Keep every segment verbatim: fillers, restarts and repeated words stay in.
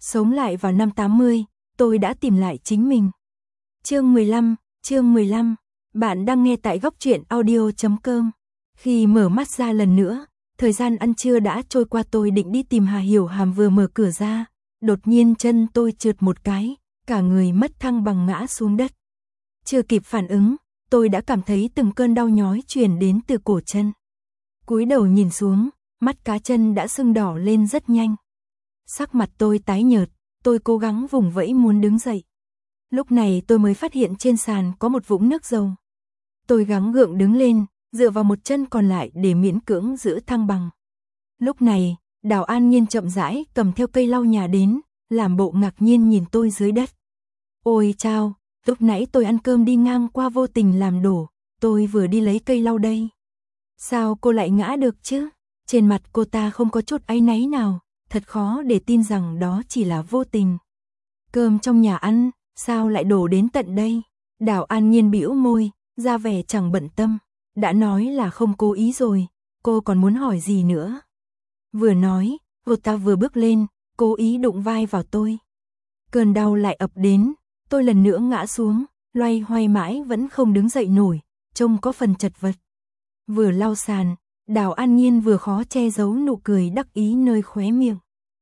Sống lại vào năm tám mươi, tôi đã tìm lại chính mình. Chương mười lăm, chương mười lăm, bạn đang nghe tại góc truyện audio chấm com. Khi mở mắt ra lần nữa, thời gian ăn trưa đã trôi qua, tôi định đi tìm Hà Hiểu Hàm, vừa mở cửa ra, đột nhiên chân tôi trượt một cái, cả người mất thăng bằng ngã xuống đất. Chưa kịp phản ứng, tôi đã cảm thấy từng cơn đau nhói truyền đến từ cổ chân. Cúi đầu nhìn xuống, mắt cá chân đã sưng đỏ lên rất nhanh. Sắc mặt tôi tái nhợt, tôi cố gắng vùng vẫy muốn đứng dậy. Lúc này tôi mới phát hiện trên sàn có một vũng nước dầu. Tôi gắng gượng đứng lên, dựa vào một chân còn lại để miễn cưỡng giữ thăng bằng. Lúc này, Đào An Nhiên chậm rãi cầm theo cây lau nhà đến, làm bộ ngạc nhiên nhìn tôi dưới đất. Ôi chao, lúc nãy tôi ăn cơm đi ngang qua vô tình làm đổ, tôi vừa đi lấy cây lau đây. Sao cô lại ngã được chứ? Trên mặt cô ta không có chút áy náy nào, thật khó để tin rằng đó chỉ là vô tình. Cơm trong nhà ăn, sao lại đổ đến tận đây? Đào An Nhiên bĩu môi, ra vẻ chẳng bận tâm. Đã nói là không cố ý rồi, cô còn muốn hỏi gì nữa? Vừa nói, cô ta vừa bước lên, cố ý đụng vai vào tôi. Cơn đau lại ập đến, tôi lần nữa ngã xuống, loay hoay mãi vẫn không đứng dậy nổi, trông có phần chật vật. Vừa lau sàn, Đào An Nhiên vừa khó che giấu nụ cười đắc ý nơi khóe miệng.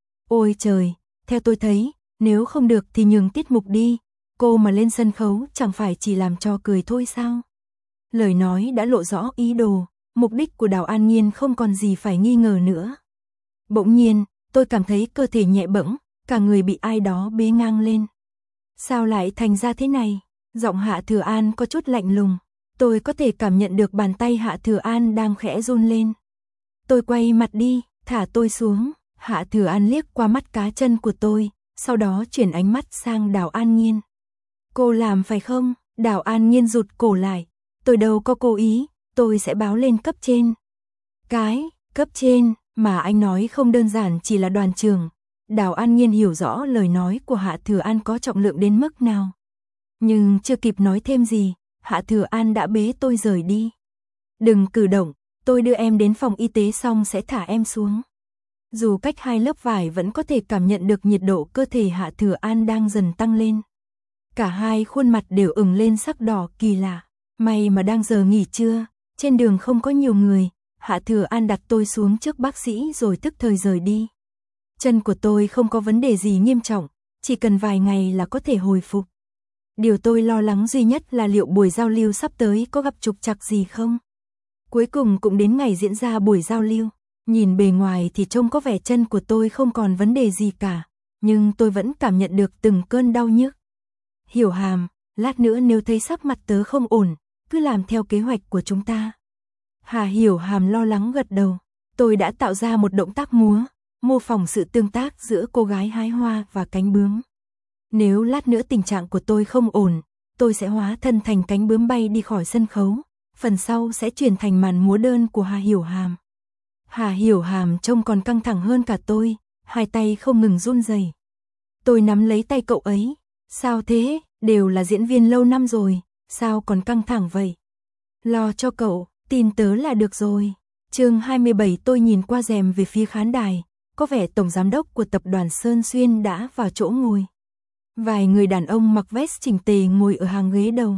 Ôi trời, theo tôi thấy, nếu không được thì nhường tiết mục đi, cô mà lên sân khấu chẳng phải chỉ làm trò cười thôi sao? Lời nói đã lộ rõ ý đồ, mục đích của Đào An Nhiên không còn gì phải nghi ngờ nữa. Bỗng nhiên, tôi cảm thấy cơ thể nhẹ bẫng, cả người bị ai đó bế ngang lên. Sao lại thành ra thế này? Giọng Hạ Thừa An có chút lạnh lùng. Tôi có thể cảm nhận được bàn tay Hạ Thừa An đang khẽ run lên. Tôi quay mặt đi, thả tôi xuống. Hạ Thừa An liếc qua mắt cá chân của tôi, sau đó chuyển ánh mắt sang Đào An Nhiên. Cô làm phải không? Đào An Nhiên rụt cổ lại. Tôi đâu có cố ý, tôi sẽ báo lên cấp trên. Cái, cấp trên, mà anh nói không đơn giản chỉ là đoàn trưởng. Đào An Nhiên hiểu rõ lời nói của Hạ Thừa An có trọng lượng đến mức nào. Nhưng chưa kịp nói thêm gì, Hạ Thừa An đã bế tôi rời đi. Đừng cử động, tôi đưa em đến phòng y tế xong sẽ thả em xuống. Dù cách hai lớp vải vẫn có thể cảm nhận được nhiệt độ cơ thể Hạ Thừa An đang dần tăng lên. Cả hai khuôn mặt đều ửng lên sắc đỏ kỳ lạ. May mà đang giờ nghỉ trưa, trên đường không có nhiều người, Hạ Thừa An đặt tôi xuống trước bác sĩ rồi tức thời rời đi. Chân của tôi không có vấn đề gì nghiêm trọng, chỉ cần vài ngày là có thể hồi phục. Điều tôi lo lắng duy nhất là liệu buổi giao lưu sắp tới có gặp trục trặc gì không? Cuối cùng cũng đến ngày diễn ra buổi giao lưu. Nhìn bề ngoài thì trông có vẻ chân của tôi không còn vấn đề gì cả, nhưng tôi vẫn cảm nhận được từng cơn đau nhức. Hiểu Hàm, lát nữa nếu thấy sắc mặt tớ không ổn, cứ làm theo kế hoạch của chúng ta. Hà Hiểu Hàm lo lắng gật đầu. Tôi đã tạo ra một động tác múa, mô phỏng sự tương tác giữa cô gái hái hoa và cánh bướm. Nếu lát nữa tình trạng của tôi không ổn, tôi sẽ hóa thân thành cánh bướm bay đi khỏi sân khấu, phần sau sẽ chuyển thành màn múa đơn của Hà Hiểu Hàm. Hà Hiểu Hàm trông còn căng thẳng hơn cả tôi, hai tay không ngừng run rẩy. Tôi nắm lấy tay cậu ấy. Sao thế, đều là diễn viên lâu năm rồi, sao còn căng thẳng vậy? Lo cho cậu, tin tớ là được rồi. Chương hai mươi bảy. Tôi nhìn qua rèm về phía khán đài, có vẻ tổng giám đốc của tập đoàn Sơn Xuyên đã vào chỗ ngồi. Vài người đàn ông mặc vest chỉnh tề ngồi ở hàng ghế đầu.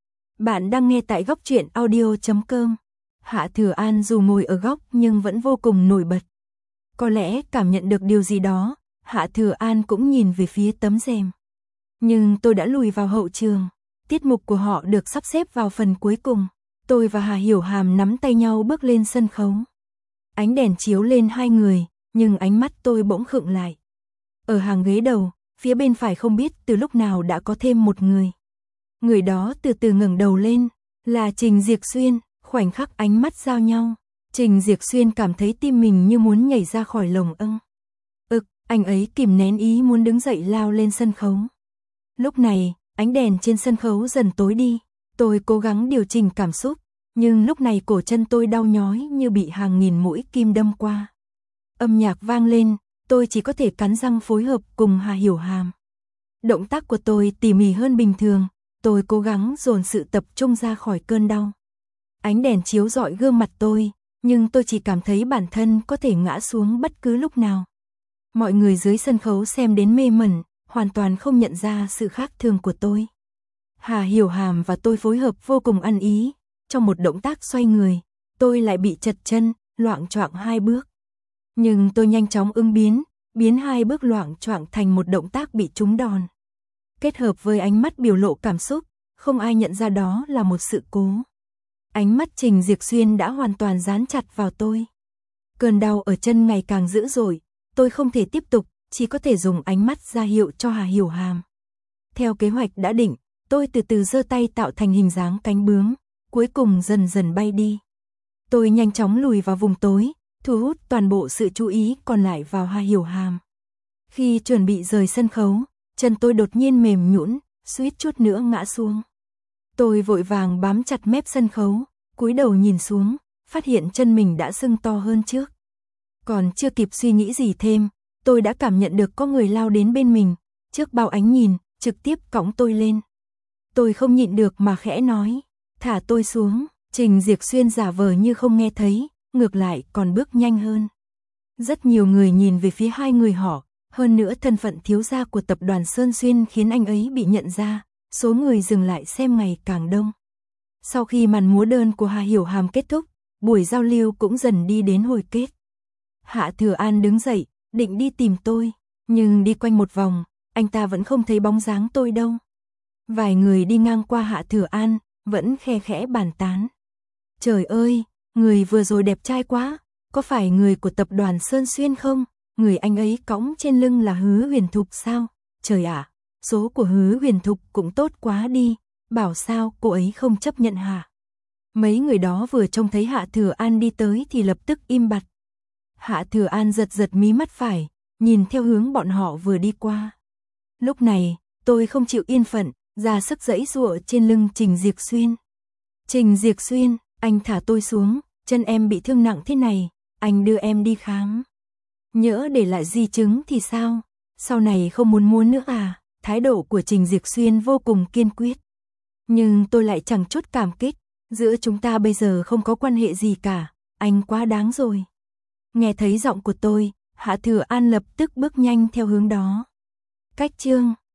Bạn đang nghe tại góc truyện audio chấm com. Hạ Thừa An dù ngồi ở góc nhưng vẫn vô cùng nổi bật. Có lẽ cảm nhận được điều gì đó, Hạ Thừa An cũng nhìn về phía tấm rèm. Nhưng tôi đã lùi vào hậu trường. Tiết mục của họ được sắp xếp vào phần cuối cùng. Tôi và Hà Hiểu Hàm nắm tay nhau bước lên sân khấu. Ánh đèn chiếu lên hai người, nhưng ánh mắt tôi bỗng khựng lại. Ở hàng ghế đầu, phía bên phải không biết từ lúc nào đã có thêm một người. Người đó từ từ ngẩng đầu lên, là Trình Diệc Xuyên. Khoảnh khắc ánh mắt giao nhau, Trình Diệc Xuyên cảm thấy tim mình như muốn nhảy ra khỏi lồng ưng. Ực, anh ấy kìm nén ý muốn đứng dậy lao lên sân khấu. Lúc này, ánh đèn trên sân khấu dần tối đi, tôi cố gắng điều chỉnh cảm xúc, nhưng lúc này cổ chân tôi đau nhói như bị hàng nghìn mũi kim đâm qua. Âm nhạc vang lên, tôi chỉ có thể cắn răng phối hợp cùng Hà Hiểu Hàm. Động tác của tôi tỉ mỉ hơn bình thường, tôi cố gắng dồn sự tập trung ra khỏi cơn đau. Ánh đèn chiếu rọi gương mặt tôi, nhưng tôi chỉ cảm thấy bản thân có thể ngã xuống bất cứ lúc nào. Mọi người dưới sân khấu xem đến mê mẩn, hoàn toàn không nhận ra sự khác thường của tôi. Hà Hiểu Hàm và tôi phối hợp vô cùng ăn ý, trong một động tác xoay người, tôi lại bị trật chân, loạng choạng hai bước. Nhưng tôi nhanh chóng ứng biến, biến hai bước loạng choạng thành một động tác bị trúng đòn. Kết hợp với ánh mắt biểu lộ cảm xúc, không ai nhận ra đó là một sự cố. Ánh mắt Trình Diệc Xuyên đã hoàn toàn dán chặt vào tôi. Cơn đau ở chân ngày càng dữ dội, tôi không thể tiếp tục, chỉ có thể dùng ánh mắt ra hiệu cho Hà Hiểu Hàm. Theo kế hoạch đã định, tôi từ từ giơ tay tạo thành hình dáng cánh bướm, cuối cùng dần dần bay đi. Tôi nhanh chóng lùi vào vùng tối, thu hút toàn bộ sự chú ý còn lại vào Hà Hiểu Hàm. Khi chuẩn bị rời sân khấu, chân tôi đột nhiên mềm nhũn, suýt chút nữa ngã xuống. Tôi vội vàng bám chặt mép sân khấu, cúi đầu nhìn xuống, phát hiện chân mình đã sưng to hơn trước. Còn chưa kịp suy nghĩ gì thêm, tôi đã cảm nhận được có người lao đến bên mình, trước bao ánh nhìn, trực tiếp cõng tôi lên. Tôi không nhịn được mà khẽ nói, thả tôi xuống. Trình Diệc Xuyên giả vờ như không nghe thấy, ngược lại còn bước nhanh hơn. Rất nhiều người nhìn về phía hai người họ, hơn nữa thân phận thiếu gia của tập đoàn Sơn Xuyên khiến anh ấy bị nhận ra, số người dừng lại xem ngày càng đông. Sau khi màn múa đơn của Hà Hiểu Hàm kết thúc, buổi giao lưu cũng dần đi đến hồi kết. Hạ Thừa An đứng dậy, định đi tìm tôi, nhưng đi quanh một vòng, anh ta vẫn không thấy bóng dáng tôi đâu. Vài người đi ngang qua Hạ Thừa An, vẫn khe khẽ bàn tán. Trời ơi, người vừa rồi đẹp trai quá, có phải người của tập đoàn Sơn Xuyên không? Người anh ấy cõng trên lưng là Hứa Huyền Thục sao? Trời ạ, số của Hứa Huyền Thục cũng tốt quá đi, bảo sao cô ấy không chấp nhận hả? Mấy người đó vừa trông thấy Hạ Thừa An đi tới thì lập tức im bặt. Hạ Thừa An giật giật mí mắt phải, nhìn theo hướng bọn họ vừa đi qua. Lúc này, tôi không chịu yên phận, ra sức giãy giụa trên lưng Trình Diệc Xuyên. Trình Diệc Xuyên, anh thả tôi xuống, chân em bị thương nặng thế này, anh đưa em đi khám. Nhỡ để lại di chứng thì sao? Sau này không muốn mua nữa à? Thái độ của Trình Diệc Xuyên vô cùng kiên quyết. Nhưng tôi lại chẳng chút cảm kích, giữa chúng ta bây giờ không có quan hệ gì cả, anh quá đáng rồi. Nghe thấy giọng của tôi, Hạ Thừa An lập tức bước nhanh theo hướng đó. Cách chương